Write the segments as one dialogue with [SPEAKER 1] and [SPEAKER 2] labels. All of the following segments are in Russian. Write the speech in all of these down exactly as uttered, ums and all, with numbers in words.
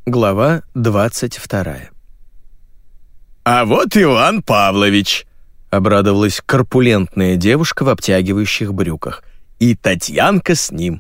[SPEAKER 1] Глава двадцать вторая.
[SPEAKER 2] «А вот Иван Павлович!» — обрадовалась корпулентная девушка в обтягивающих брюках. «И Татьянка с ним!»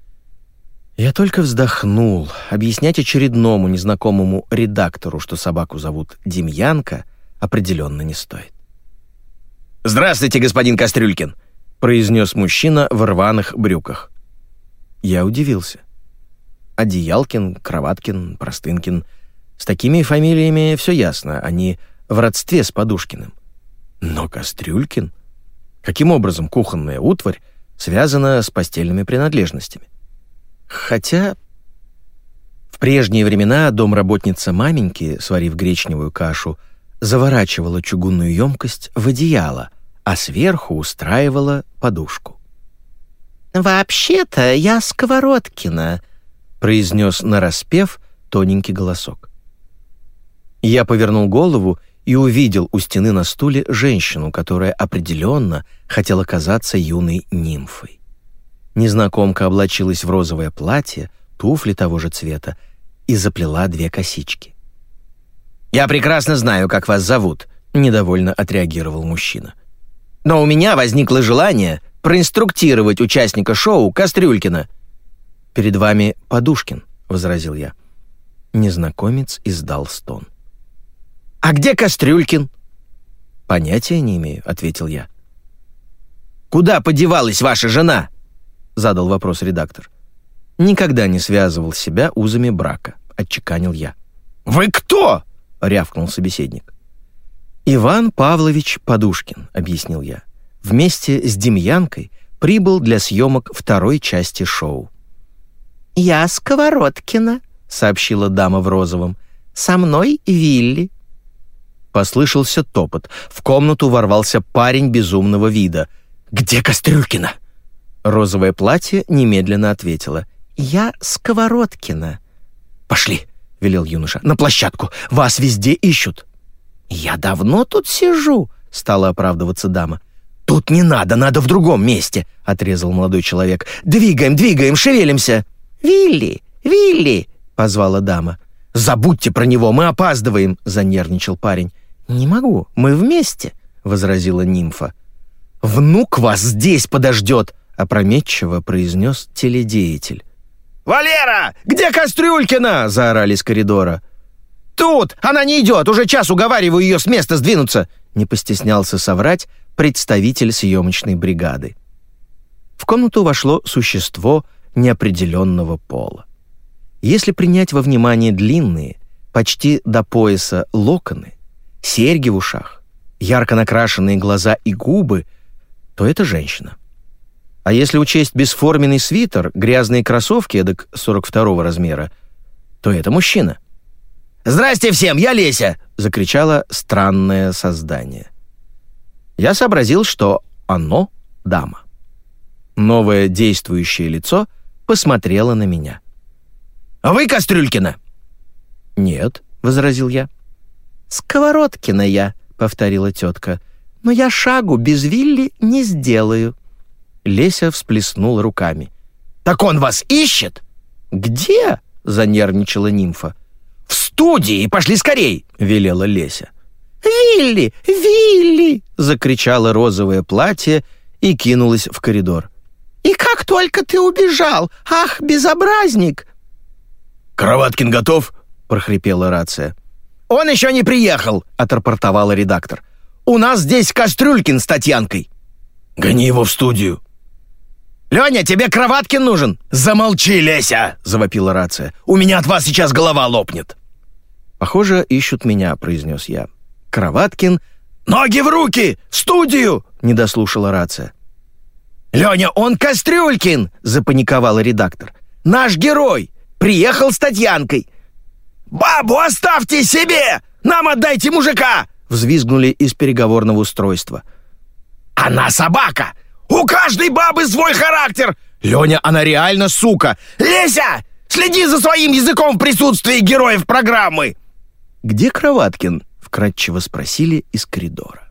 [SPEAKER 1] Я только вздохнул. Объяснять очередному незнакомому редактору, что собаку зовут Демьянка, определенно не стоит.
[SPEAKER 2] «Здравствуйте, господин Кастрюлькин!» — произнес мужчина в рваных брюках.
[SPEAKER 1] Я удивился. Одеялкин, Кроваткин, Простынкин. С такими фамилиями все ясно, они в родстве с Подушкиным. Но Кастрюлькин? Каким образом кухонная утварь связана с постельными принадлежностями? Хотя в прежние времена домработница маменьки, сварив гречневую кашу, заворачивала чугунную емкость в одеяло, а сверху устраивала подушку.
[SPEAKER 3] «Вообще-то я Сковородкина», — произнес нараспев тоненький голосок.
[SPEAKER 1] Я повернул голову и увидел у стены на стуле женщину, которая определенно хотела казаться юной нимфой. Незнакомка облачилась в розовое платье, туфли того же цвета и заплела две косички.
[SPEAKER 2] «Я прекрасно знаю, как вас зовут», — недовольно отреагировал мужчина. «Но у меня возникло желание проинструктировать участника шоу Кастрюлькина».
[SPEAKER 1] «Перед вами Подушкин», — возразил я. Незнакомец издал стон.
[SPEAKER 2] «А где Кастрюлькин?»
[SPEAKER 1] «Понятия не имею», — ответил я.
[SPEAKER 2] «Куда подевалась ваша жена?» — задал вопрос редактор.
[SPEAKER 1] «Никогда не связывал себя узами брака», — отчеканил я.
[SPEAKER 2] «Вы кто?»
[SPEAKER 1] — рявкнул собеседник. «Иван Павлович Подушкин», — объяснил я. «Вместе с Демьянкой прибыл для съемок второй части шоу».
[SPEAKER 3] «Я Сковородкина», — сообщила дама в розовом. «Со мной Вилли».
[SPEAKER 1] Послышался топот. В комнату ворвался парень безумного вида.
[SPEAKER 2] «Где Кастрюлькина?»
[SPEAKER 1] Розовое платье немедленно ответило.
[SPEAKER 3] «Я Сковородкина».
[SPEAKER 2] «Пошли», — велел юноша, — «на площадку. Вас везде ищут».
[SPEAKER 3] «Я давно тут сижу», — стала оправдываться дама.
[SPEAKER 2] «Тут не надо, надо в другом месте», — отрезал молодой человек. «Двигаем, двигаем, шевелимся».
[SPEAKER 3] «Вилли, Вилли»,
[SPEAKER 1] — позвала дама.
[SPEAKER 2] «Забудьте про него, мы опаздываем», — занервничал парень.
[SPEAKER 3] «Не могу, мы вместе»,
[SPEAKER 1] — возразила нимфа.
[SPEAKER 2] «Внук вас здесь подождет»,
[SPEAKER 1] — опрометчиво произнес теледеятель.
[SPEAKER 2] «Валера, где Кастрюлькина?» — заорали с коридора. «Тут! Она не идет! Уже час уговариваю ее с места сдвинуться!» — не постеснялся соврать представитель съемочной бригады.
[SPEAKER 1] В комнату вошло существо неопределенного пола. Если принять во внимание длинные, почти до пояса локоны, серьги в ушах, ярко накрашенные глаза и губы, то это женщина. А если учесть бесформенный свитер, грязные кроссовки эдак сорок второго размера, то это мужчина.
[SPEAKER 2] «Здрасте всем, я Леся!» —
[SPEAKER 1] закричало странное создание. Я сообразил, что оно — дама. Новое действующее лицо посмотрело на меня.
[SPEAKER 2] «А вы Кастрюлькина?»
[SPEAKER 1] «Нет», — возразил я.
[SPEAKER 3] «Сковородкина я», — повторила тетка. «Но я шагу без Вилли не сделаю».
[SPEAKER 1] Леся всплеснула руками.
[SPEAKER 2] «Так он вас ищет?»
[SPEAKER 1] «Где?» — занервничала нимфа.
[SPEAKER 2] «В студии! Пошли скорей!» — велела Леся.
[SPEAKER 3] «Вилли! Вилли!»
[SPEAKER 1] — закричало розовое платье и кинулось в коридор.
[SPEAKER 3] «И как только ты убежал! Ах, безобразник!»
[SPEAKER 2] «Кроваткин готов?» — прохрипела рация. «Он еще не приехал!» — отрапортовала редактор. «У нас здесь Кастрюлькин с Татьянкой!» «Гони его в студию!» «Леня, тебе Кроваткин нужен?» «Замолчи, Леся!» — завопила рация. «У меня от вас сейчас голова лопнет!»
[SPEAKER 1] «Похоже, ищут меня», — произнес я. Кроваткин...
[SPEAKER 2] «Ноги в руки! В студию!»
[SPEAKER 1] — не дослушала рация.
[SPEAKER 2] «Леня, он Кастрюлькин!» — запаниковала редактор. «Наш герой! Приехал с Татьянкой!» «Бабу оставьте себе! Нам отдайте мужика!» — взвизгнули из переговорного устройства. «Она собака! У каждой бабы свой характер! Леня, она реально сука! Леся, следи за своим языком в присутствии героев программы!»
[SPEAKER 1] «Где Кроваткин?» — вкратчиво спросили из коридора.